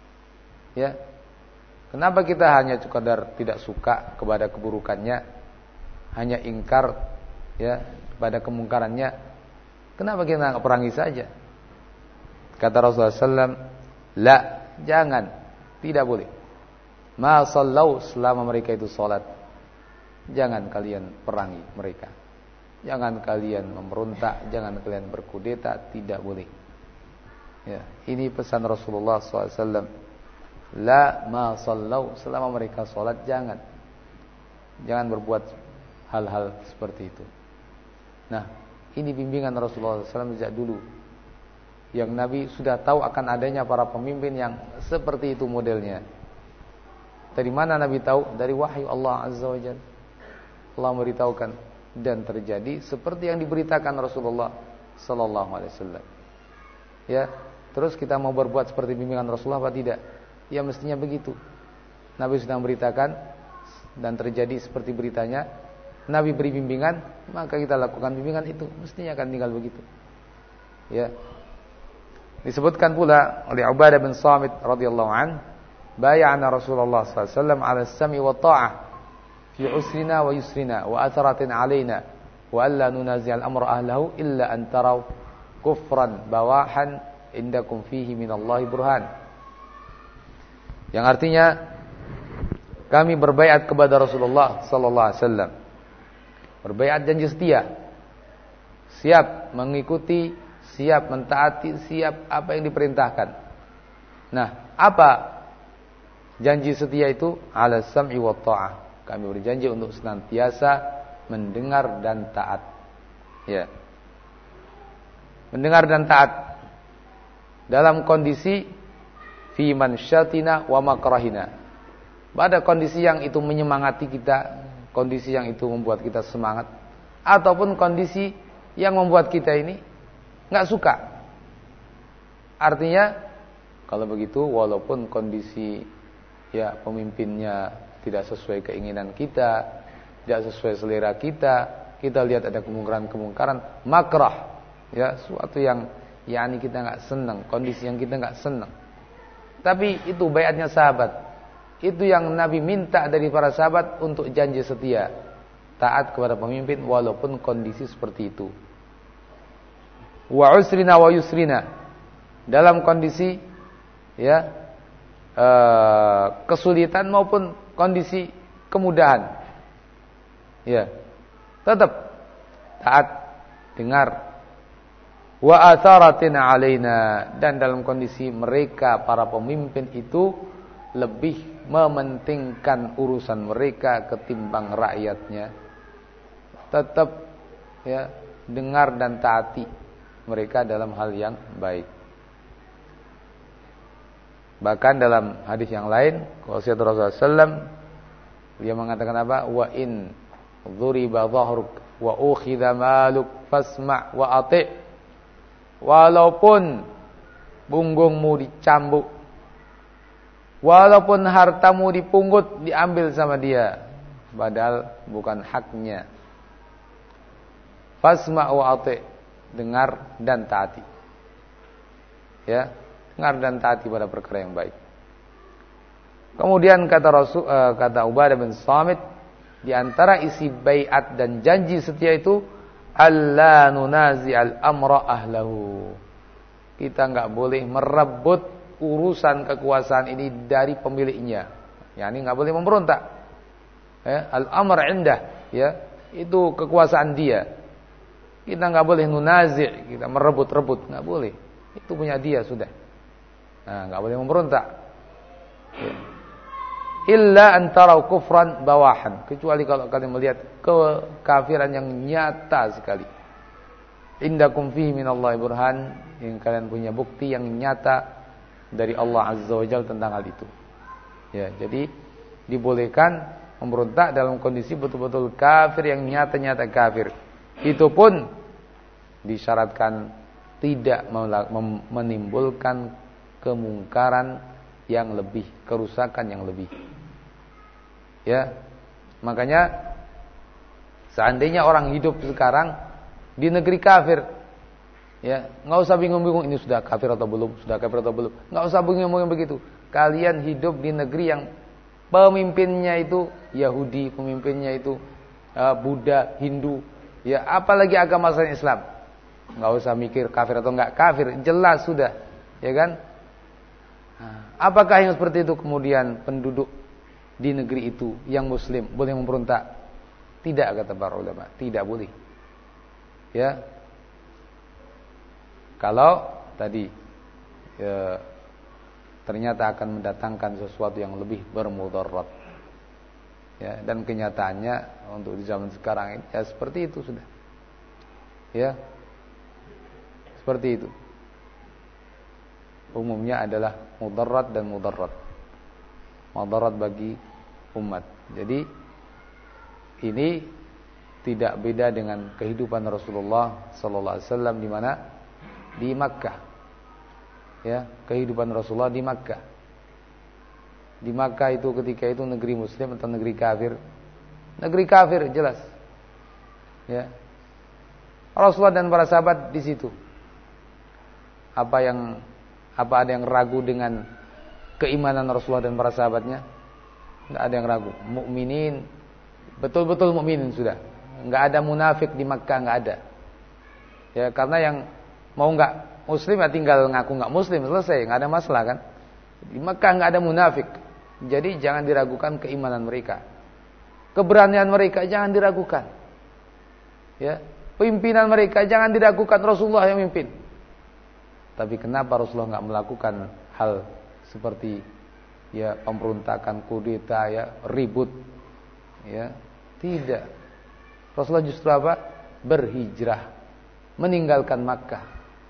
Ya. Kenapa kita hanya sekadar tidak suka kepada keburukannya, hanya ingkar ya pada kemungkarannya? Kenapa kita enggak perangi saja? Kata Rasulullah sallallahu alaihi wasallam, "La, jangan, tidak boleh. Ma sallau, selama mereka itu salat. Jangan kalian perangi mereka. Jangan kalian memberontak, jangan kalian berkudeta, tidak boleh." Ya, ini pesan Rasulullah sallallahu alaihi wasallam. La ma sallau, selama mereka salat jangan. Jangan berbuat hal-hal seperti itu. Nah, ini bimbingan Rasulullah sallallahu alaihi wasallam sejak dulu. Yang Nabi sudah tahu akan adanya para pemimpin yang seperti itu modelnya. Dari mana Nabi tahu? Dari wahyu Allah Azza wa Jalla. Allah memberitahukan dan terjadi seperti yang diberitakan Rasulullah sallallahu alaihi wasallam. Ya, terus kita mau berbuat seperti bimbingan Rasulullah apa tidak? Ya mestinya begitu. Nabi sudah memberitakan dan terjadi seperti beritanya. Nabi beri bimbingan, maka kita lakukan bimbingan itu. Mestinya akan tinggal begitu. Ya. Disebutkan pula oleh Ubadah bin Samit radhiyallahu an, bay'ana Rasulullah sallallahu alaihi wasallam 'ala as-sam'i wa ta'ah fi usrina wa yusrina wa atharatin 'alaina wa alla nunazi' al-amra ahlahu illa an taraw kufran bawahan indakum fihi minallahi burhan. Yang artinya kami berbaiat kepada Rasulullah sallallahu alaihi wasallam. Berbaiat janji setia. Siap mengikuti, siap mentaati, siap apa yang diperintahkan. Nah, apa janji setia itu? Ala sam'i wa ta'ah. Kami berjanji untuk senantiasa mendengar dan taat. Ya. Mendengar dan taat dalam kondisi fi mansyatina wa makrahina. Pada kondisi yang itu menyemangati kita, kondisi yang itu membuat kita semangat, ataupun kondisi yang membuat kita ini enggak suka. Artinya kalau begitu walaupun kondisi ya pemimpinnya tidak sesuai keinginan kita, tidak sesuai selera kita, kita lihat ada kemungkaran-kemungkaran, makrah, ya suatu yang yakni kita enggak senang, kondisi yang kita enggak senang. Tapi itu baiatnya sahabat. Itu yang Nabi minta dari para sahabat untuk janji setia, taat kepada pemimpin walaupun kondisi seperti itu. Wa usrina wa yusrina, dalam kondisi ya eh, kesulitan maupun kondisi kemudahan. Ya. Tetap taat, dengar. Wa atharatin alaina, dan dalam kondisi mereka para pemimpin itu lebih mementingkan urusan mereka ketimbang rakyatnya. Tetap ya dengar dan taati mereka dalam hal yang baik. Bahkan dalam hadis yang lain, wasiat Rasulullah sallallahu alaihi wasallam, dia mengatakan apa? Wa in dhuriba dhahruk wa ukhidha maluk fasma' wa ati'. Walaupun punggungmu dicambuk, walaupun hartamu dipungut, diambil sama dia, padahal bukan haknya. Fasma' wa ati', dengar dan taati. Ya, dengar dan taati pada perkara yang baik. Kemudian kata Rasul, uh, kata Ubadah bin Samit, di antara isi baiat dan janji setia itu alla nunazi al-amra ahlahu. Kita enggak boleh merebut urusan kekuasaan ini dari pemiliknya. Yani enggak boleh memberontak. Ya, al-amr indah, ya, itu kekuasaan dia. Kita enggak boleh nunazi', kita merebut-rebut, enggak boleh. Itu punya dia sudah. Nah, enggak boleh memberontak. Ya. illa antarau kufran bawahan, kecuali kalau kalian melihat kekafiran yang nyata sekali. Indakum fihi minallahi burhan, yang kalian punya bukti yang nyata dari Allah Azza wa Jalla tentang hal itu. Ya, jadi dibolehkan memberontak dalam kondisi betul-betul kafir yang nyata-nyata kafir. Itu pun disyaratkan tidak menimbulkan kemungkaran yang lebih, kerusakan yang lebih. Ya, makanya seandainya orang hidup sekarang di negeri kafir, ya, nggak usah bingung-bingung ini sudah kafir atau belum, sudah kafir atau belum, nggak usah bingung-bingung begitu. Kalian hidup di negeri yang pemimpinnya itu Yahudi, pemimpinnya itu uh, Buddha, Hindu, ya, apalagi agama selain Islam, nggak usah mikir kafir atau nggak kafir, jelas sudah, ya kan? Nah, apakah yang seperti itu kemudian penduduk di negeri itu yang muslim boleh memberontak? Tidak, kata para ulama, tidak boleh. Ya, kalau tadi ya, ternyata akan mendatangkan sesuatu yang lebih bermudarat. Ya, dan kenyataannya untuk di zaman sekarang ini ya seperti itu sudah. Ya, seperti itu. Umumnya adalah mudarat dan mudarat. Mudarat bagi umat. Jadi ini tidak beda dengan kehidupan Rasulullah sallallahu alaihi wasallam di mana? Di Makkah. Ya, kehidupan Rasulullah di Makkah. Di Makkah itu ketika itu negeri muslim atau negeri kafir? Negeri kafir jelas. Ya. Rasulullah dan para sahabat di situ. Apa yang apa ada yang ragu dengan keimanan Rasulullah dan para sahabatnya? Enggak ada yang ragu. Mukminin, betul-betul mukminin sudah. Enggak ada munafik di Makkah, enggak ada. Ya, karena yang mau enggak muslim ya tinggal ngaku enggak muslim, selesai, enggak ada masalah kan. Di Makkah enggak ada munafik. Jadi jangan diragukan keimanan mereka. Keberanian mereka jangan diragukan. Ya, pimpinan mereka jangan diragukan, Rasulullah yang mimpin. Tapi kenapa Rasulullah enggak melakukan hal seperti ya pemberontakan, kudeta, ya ribut? Ya, tidak. Rasulullah justru apa? Berhijrah, meninggalkan Makkah.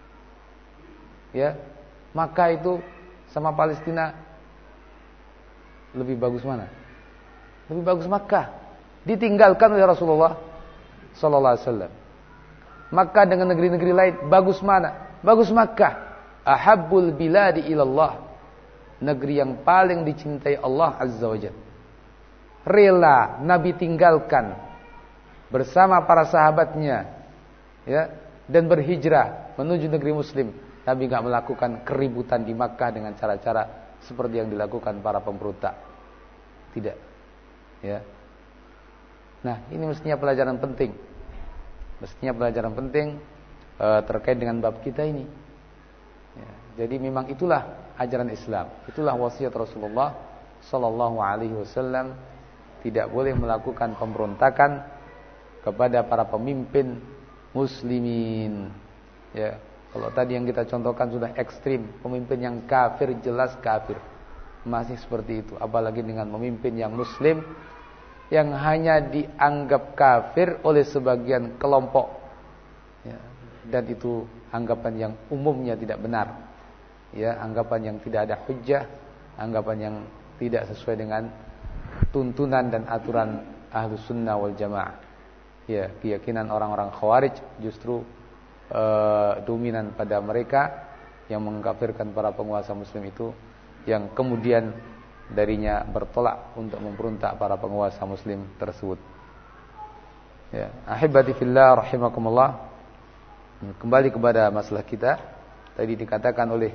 Ya, Makkah itu sama Palestina lebih bagus mana? Lebih bagus Makkah. Ditinggalkan oleh Rasulullah sallallahu alaihi wasallam. Makkah dengan negeri-negeri lain bagus mana? Bagus Makkah. Ahabbul biladi ilallah, negeri yang paling dicintai Allah Azza wa Jalla. Rela Nabi tinggalkan bersama para sahabatnya, ya, dan berhijrah menuju negeri muslim. Nabi enggak melakukan keributan di Makkah dengan cara-cara seperti yang dilakukan para pemberontak. Tidak. Ya. Nah, ini mestinya pelajaran penting. Mestinya pelajaran penting e, terkait dengan bab kita ini. Ya, jadi memang itulah ajaran Islam. Itulah wasiat Rasulullah sallallahu alaihi wasallam, tidak boleh melakukan pemberontakan kepada para pemimpin muslimin. Ya, kalau tadi yang kita contohkan sudah ekstrim, pemimpin yang kafir, jelas kafir, masih seperti itu, apalagi dengan pemimpin yang muslim yang hanya dianggap kafir oleh sebagian kelompok, ya, dan itu anggapan yang umumnya tidak benar, ya, anggapan yang tidak ada hujjah, anggapan yang tidak sesuai dengan tuntunan dan aturan Ahlus Sunnah wal Jamaah. Ya, keyakinan orang-orang Khawarij justru uh, dominan pada mereka yang mengkafirkan para penguasa muslim itu, yang kemudian darinya bertolak untuk memberontak para penguasa muslim tersebut. Ya, ahibati fillah rahimakumullah. Kembali kepada masalah kita. Tadi dikatakan oleh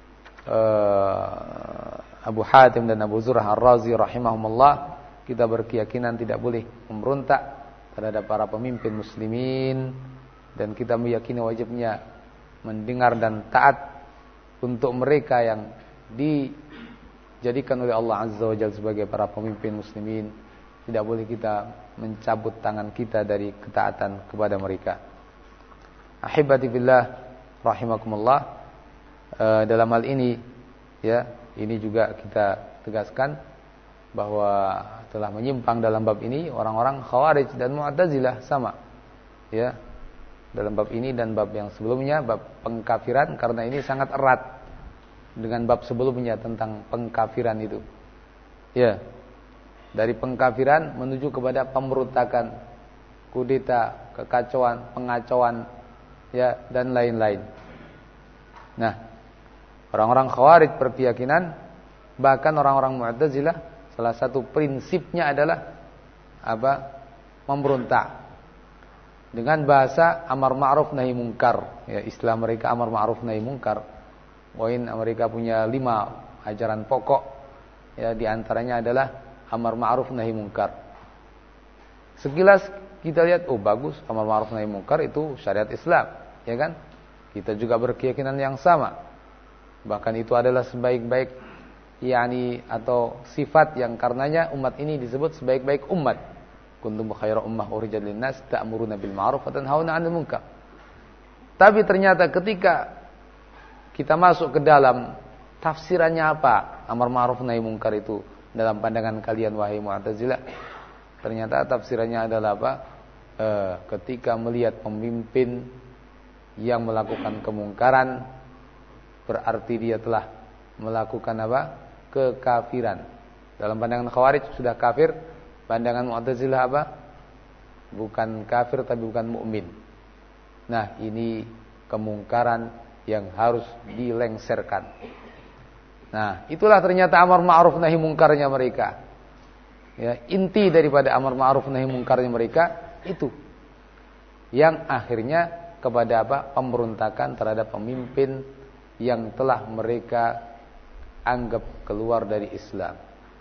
uh, Abu Hatim dan Abu Zur'ah Ar-Razi rahimahumullah, kita berkeyakinan tidak boleh memberontak terhadap para pemimpin muslimin, dan kita meyakini wajibnya mendengar dan taat untuk mereka yang dijadikan oleh Allah Azza wa Jalla sebagai para pemimpin muslimin. Tidak boleh kita mencabut tangan kita dari ketaatan kepada mereka. Ahibati billah rahimakumullah, e, dalam hal ini, ya, ini juga kita tegaskan bahwa telah menyimpang dalam bab ini orang-orang Khawarij dan Mu'tazilah sama. Ya. Dalam bab ini dan bab yang sebelumnya, bab pengkafiran, karena ini sangat erat dengan bab sebelumnya tentang pengkafiran itu. Ya. Dari pengkafiran menuju kepada pemberontakan, kudeta, kekacauan, pengacauan, ya, dan lain-lain. Nah, orang-orang Khawarij berkeyakinan, bahkan orang-orang Mu'tazilah, salah satu prinsipnya adalah apa? Memberontak. Dengan bahasa amar ma'ruf nahi munkar. Ya, istilah mereka amar ma'ruf nahi munkar. Poin mereka punya lima ajaran pokok. Ya, di antaranya adalah amar ma'ruf nahi munkar. Sekilas kita lihat, oh bagus, amar ma'ruf nahi munkar itu syariat Islam, ya kan? Kita juga berkeyakinan yang sama. Bahkan itu adalah sebaik-baik yakni atau sifat yang karenanya umat ini disebut sebaik-baik umat. Kuntum khairu ummah ukhrijat lin-nas ta'muruna bil ma'ruf wa tanhauna 'anil munkar. Tapi ternyata ketika kita masuk ke dalam tafsirannya apa amar ma'ruf nahi munkar itu dalam pandangan kalian wahai Mu'tazilah, ternyata tafsirannya adalah apa? E, ketika melihat pemimpin yang melakukan kemungkaran, berarti dia telah melakukan apa? Kekafiran. Dalam pandangan Khawarij sudah kafir, pandangan Mu'tazilah apa? Bukan kafir tapi bukan mukmin. Nah, ini kemungkaran yang harus dilengserkan. Nah, itulah ternyata amar ma'ruf nahi mungkarnya mereka. Ya, inti daripada amar ma'ruf nahi mungkarnya mereka itu yang akhirnya kepada apa? Pemberontakan terhadap pemimpin yang telah mereka anggap keluar dari Islam.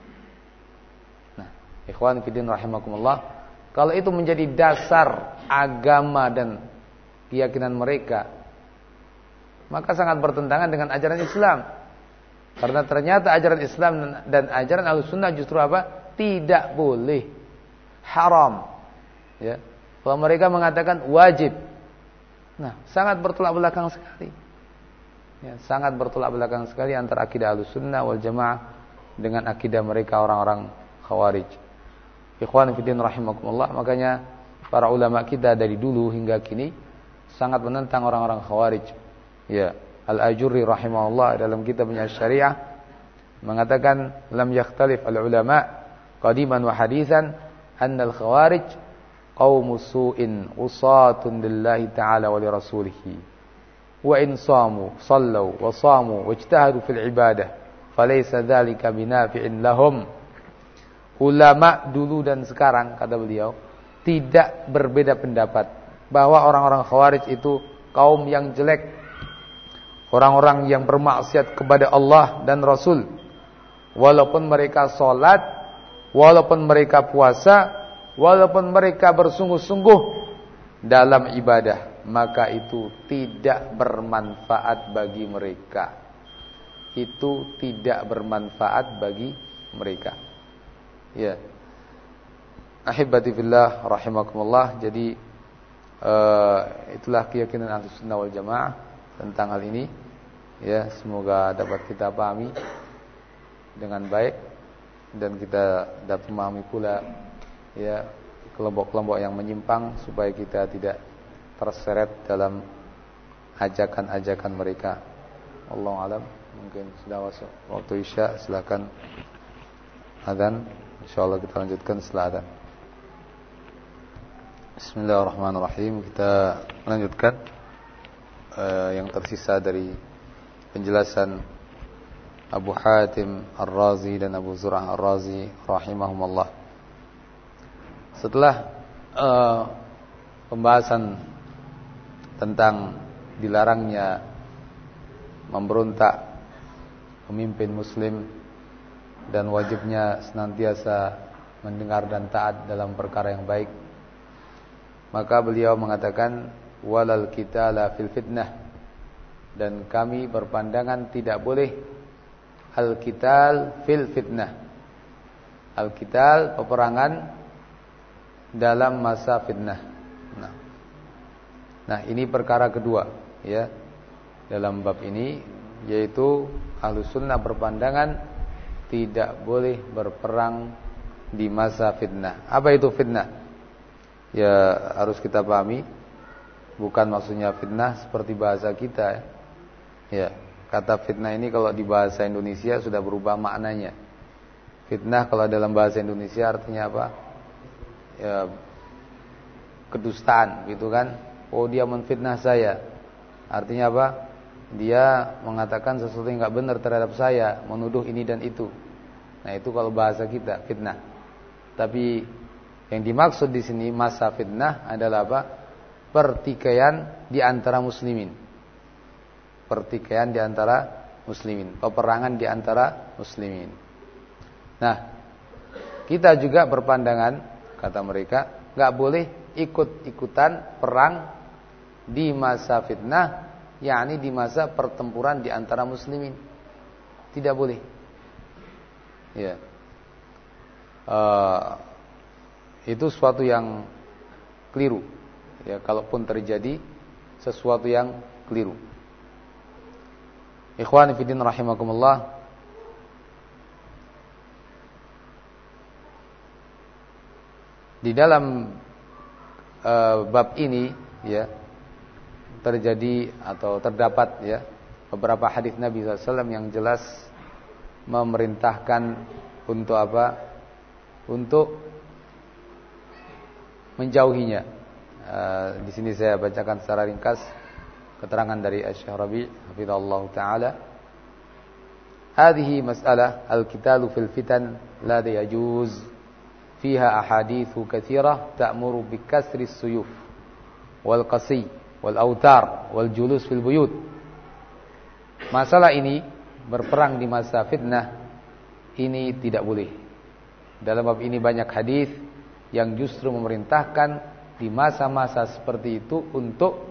Nah, ikhwan fillah rahimakumullah, kalau itu menjadi dasar agama dan keyakinan mereka, maka sangat bertentangan dengan ajaran Islam. Karena ternyata ajaran Islam dan ajaran Ahlussunnah justru apa? Tidak boleh, haram. Ya. Kalau mereka mengatakan wajib. Nah, sangat bertolak belakang sekali. Ya, sangat bertolak belakang sekali antara akidah Ahlussunnah wal Jamaah dengan akidah mereka orang-orang Khawarij. Ikhwan fillah rahimakumullah, makanya para ulama kita dari dulu hingga kini sangat menentang orang-orang Khawarij. Ya, Al-Ajurri rahimahullah dalam kitabnya Syariah mengatakan lam yakhtalif al-ulama qadiman wa haditsan anna al-khawarij qaumus su'in usatun lillahi ta'ala wa li rasulihi wa in samu sallu wa samu wajtahadu fil ibadah falaysa dzalika binafi'in lahum. Ulama dulu dan sekarang, kata beliau, tidak berbeda pendapat bahwa orang-orang Khawarij itu kaum yang jelek, orang-orang yang bermaksiat kepada Allah dan Rasul. Walaupun mereka sholat, walaupun mereka puasa, walaupun mereka bersungguh-sungguh dalam ibadah, maka itu tidak bermanfaat bagi mereka. Itu tidak bermanfaat bagi mereka. Ya. Ahibati fillah rahimakumullah. Jadi uh, itulah keyakinan Ahlussunnah wal Jamaah tentang hal ini. Ya, semoga dapat kita pahami dengan baik dan kita dapat memahami pula ya kelompok-kelompok yang menyimpang supaya kita tidak terseret dalam ajakan-ajakan mereka. Wallahu alam. Mungkin sudah masuk waktu Isya, silakan adzan. Insyaallah kita lanjutkan setelah adzan. Bismillahirrahmanirrahim. Kita melanjutkan uh, yang tersisa dari penjelasan Abu Hatim Ar-Razi dan Abu Zur'ah Ar-Razi rahimahumullah. Setelah uh, pembahasan tentang dilarangnya memberontak pemimpin muslim dan wajibnya senantiasa mendengar dan taat dalam perkara yang baik, maka beliau mengatakan walal qitala fil fitnah, dan kami berpandangan tidak boleh al-qital fil fitnah. Al-qital peperangan dalam masa fitnah. Nah, nah ini perkara kedua ya dalam bab ini, yaitu Ahlussunnah berpandangan tidak boleh berperang di masa fitnah. Apa itu fitnah? Ya harus kita pahami, bukan maksudnya fitnah seperti bahasa kita. Ya, kata fitnah ini kalau di bahasa Indonesia sudah berubah maknanya. Fitnah kalau dalam bahasa Indonesia artinya apa? Ya, kedustaan, gitu kan? Oh, dia menfitnah saya. Artinya apa? Dia mengatakan sesuatu yang enggak benar terhadap saya, menuduh ini dan itu. Nah, itu kalau bahasa kita fitnah. Tapi yang dimaksud di sini masa fitnah adalah apa? Pertikaian di antara muslimin. Pertikaian di antara muslimin, peperangan di antara muslimin. Nah, kita juga berpandangan, kata mereka, enggak boleh ikut-ikutan perang di masa fitnah, yakni di masa pertempuran di antara muslimin. Tidak boleh. Ya. Uh, itu sesuatu yang keliru. Ya, kalaupun terjadi sesuatu yang keliru. Ikhwani fillah rahimakumullah. Di dalam uh, bab ini, ya, terjadi atau terdapat ya beberapa hadis Nabi sallallahu alaihi wasallam yang jelas memerintahkan untuk apa? Untuk menjauhinya. Uh, di sini saya bacakan secara ringkas keterangan dari Asy-Syarabi hafizallahu taala. Hadhihi mas'alah al-qitalu fil fitan la yajuz fiha ahaditsu katsirah ta'muru bi kasri as-suyuf wal qasi wal autar wal julus fil buyut. Masalah ini, berperang di masa fitnah, ini tidak boleh. Dalam bab ini banyak hadis yang justru memerintahkan di masa-masa seperti itu untuk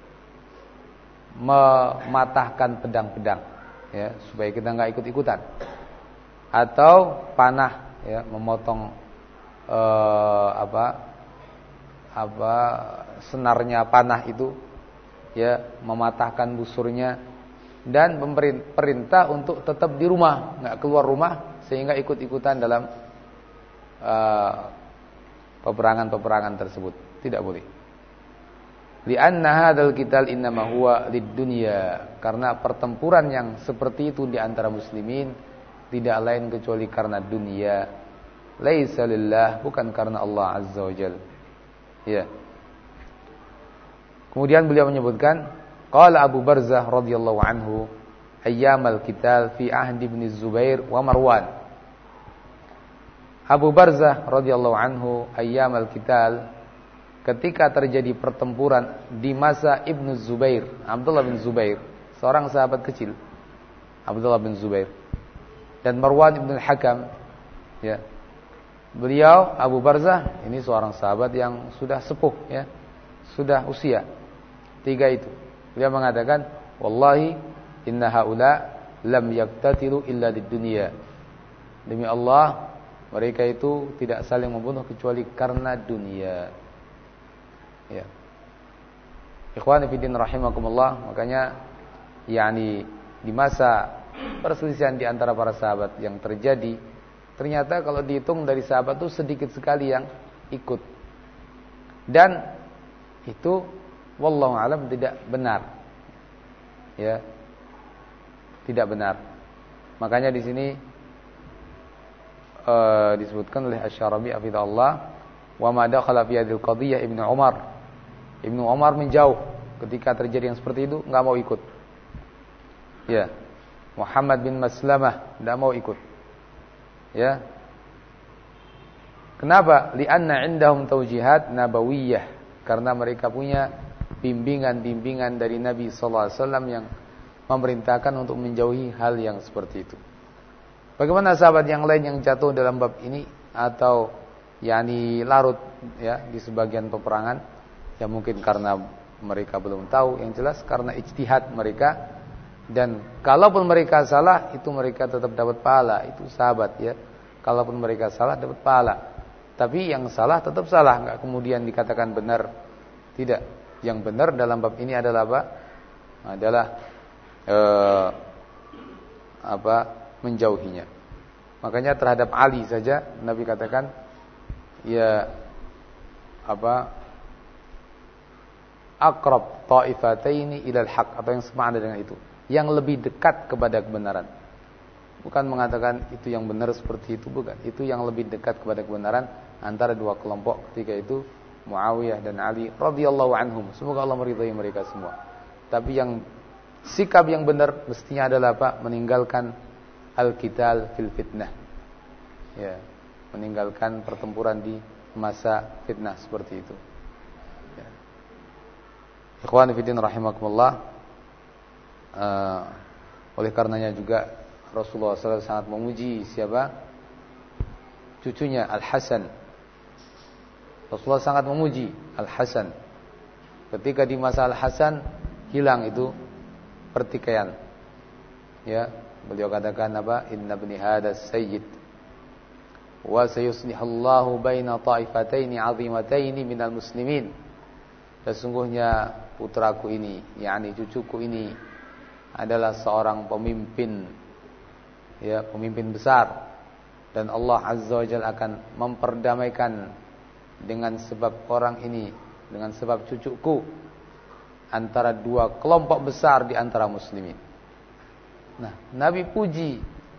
mematahkan pedang-pedang, ya, supaya kita enggak ikut-ikutan. Atau panah, ya, memotong eh, apa apa senarnya panah itu, ya, mematahkan busurnya, dan perintah untuk tetap di rumah, enggak keluar rumah sehingga ikut-ikutan dalam uh, peperangan-peperangan tersebut. Tidak boleh. Li'anna hadzal qital innama huwa lid-dunya, karena pertempuran yang seperti itu di antara muslimin tidak lain kecuali karena dunia. Laisa lillah, bukan karena Allah azza wajalla. Ya. Kemudian beliau menyebutkan, qala Abu Barzah radhiyallahu anhu, ayyamal qital fi ahdi ibn Zubair wa Marwan. Abu Barzah radhiyallahu anhu, ayyamal qital, ketika terjadi pertempuran di masa Ibnu Zubair, Abdullah bin Zubair, seorang sahabat kecil, Abdullah bin Zubair, dan Marwan bin Al-Hakam, ya. Beliau Abu Barzah ini seorang sahabat yang sudah sepuh, ya, sudah usia. Tiga itu. Beliau mengatakan, wallahi inna haula lam yaqtatilu illa di dunia. Demi Allah, mereka itu tidak saling membunuh kecuali karena dunia. Ya. Ikhwani fillah rahimakumullah, makanya yakni di masa perselisihan di antara para sahabat yang terjadi, ternyata kalau dihitung dari sahabat itu sedikit sekali yang ikut. Dan itu wallahu alam tidak benar. Ya. Tidak benar. Makanya di sini uh, disebutkan oleh Asy-Syarabi hafizahullah, wa ma dakhala fi hadhil qadhiyah Ibnu Umar. Ibnu Umar menjauh ketika terjadi yang seperti itu, enggak mau ikut. Ya. Muhammad bin Maslamah enggak mau ikut. Ya. Kenapa? Li'anna 'indahum taujihat nabawiyyah, karena mereka punya bimbingan-bimbingan dari Nabi sallallahu alaihi wasallam yang memerintahkan untuk menjauhi hal yang seperti itu. Bagaimana sahabat yang lain yang jatuh dalam bab ini atau yakni larut, ya, di sebagian peperangan? Ya mungkin karena mereka belum tahu, yang jelas karena ijtihad mereka. Dan kalaupun mereka salah, itu mereka tetap dapat pahala. Itu sahabat, ya. Kalaupun mereka salah, dapat pahala. Tapi yang salah tetap salah, enggak kemudian dikatakan benar. Tidak. Yang benar dalam bab ini adalah apa? Adalah eh, apa? Menjauhinya. Makanya terhadap Ali saja Nabi katakan ya apa aqrab ta'ifataini ilal haq, atau yang semakna dengan itu, yang lebih dekat kepada kebenaran. Bukan mengatakan itu yang benar seperti itu, bukan. Itu yang lebih dekat kepada kebenaran antara dua kelompok ketika itu, Muawiyah dan Ali radhiyallahu anhum. Semoga Allah meridai mereka semua. Tapi yang sikap yang benar mestinya adalah apa? Meninggalkan al-qital fil fitnah. Ya, meninggalkan pertempuran di masa fitnah seperti itu. Ya. Ikhwan fillah rahimakumullah. Uh, oleh karenanya juga Rasulullah shallallahu alaihi wasallam sangat memuji siapa? Cucunya Al-Hasan. Rasulullah sangat memuji Al-Hasan. Ketika di masa Al-Hasan hilang itu pertikaian. Ya, beliau katakan apa? Inna ibni hadas sayyid wa sayuslihallahu baina ta'ifataini 'azimataini minal muslimin. Sesungguhnya putraku ini, yakni cucuku ini adalah seorang pemimpin, ya, pemimpin besar, dan Allah Azza wa Jalla akan memperdamaikan dengan sebab orang ini, dengan sebab cucuku, antara dua kelompok besar di antara muslimin. Nah, Nabi puji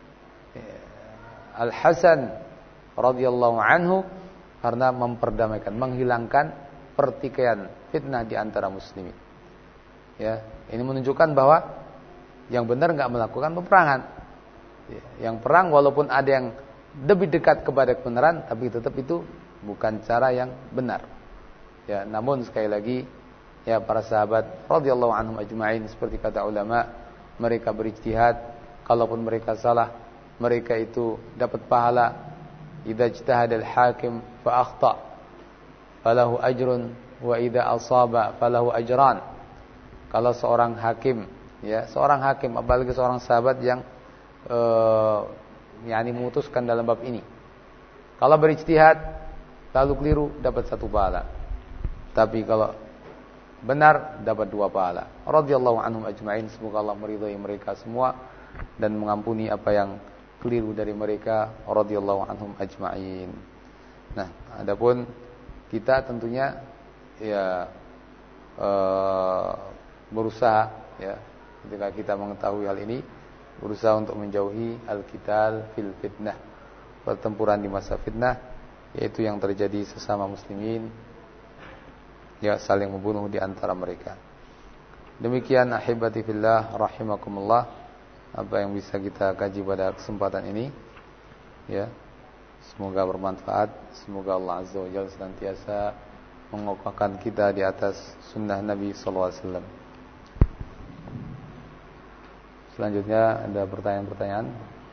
Al-Hasan radhiyallahu anhu karena memperdamaikan, menghilangkan pertikaian, fitnah di antara muslimin. Ya, ini menunjukkan bahwa yang benar enggak melakukan peperangan. Ya, yang perang walaupun ada yang lebih dekat kepada kebenaran, tapi tetap itu bukan cara yang benar. Ya, namun sekali lagi, ya, para sahabat radhiyallahu anhum ajma'in, seperti kata ulama, mereka berijtihad. Kalaupun mereka salah, mereka itu dapat pahala. Idza ijtahadal hakim fa akhta falahu ajrun wa idza asaba falahu ajran. Kalau seorang hakim, ya, seorang hakim, apalagi seorang sahabat yang uh, yakni memutuskan dalam bab ini, kalau berijtihad lalu keliru, dapat satu pahala. Tapi kalau benar, dapat dua pahala. Radhiyallahu anhum ajma'in. Semoga Allah meridai mereka semua dan mengampuni apa yang keliru dari mereka. Radhiyallahu anhum ajma'in. Nah, adapun kita tentunya ya uh, berusaha, ya, ketika kita mengetahui hal ini, berusaha untuk menjauhi al-qital fil fitnah, pertempuran di masa fitnah, yaitu yang terjadi sesama muslimin, ya, saling membunuh di antara mereka. Demikian ahibati fillah rahimakumullah, apa yang bisa kita kaji pada kesempatan ini, ya. Semoga bermanfaat. Semoga Allah Azza wa Jalla senantiasa mengokohkan kita di atas sunnah Nabi sallallahu alaihi wasallam. Selanjutnya ada pertanyaan-pertanyaan.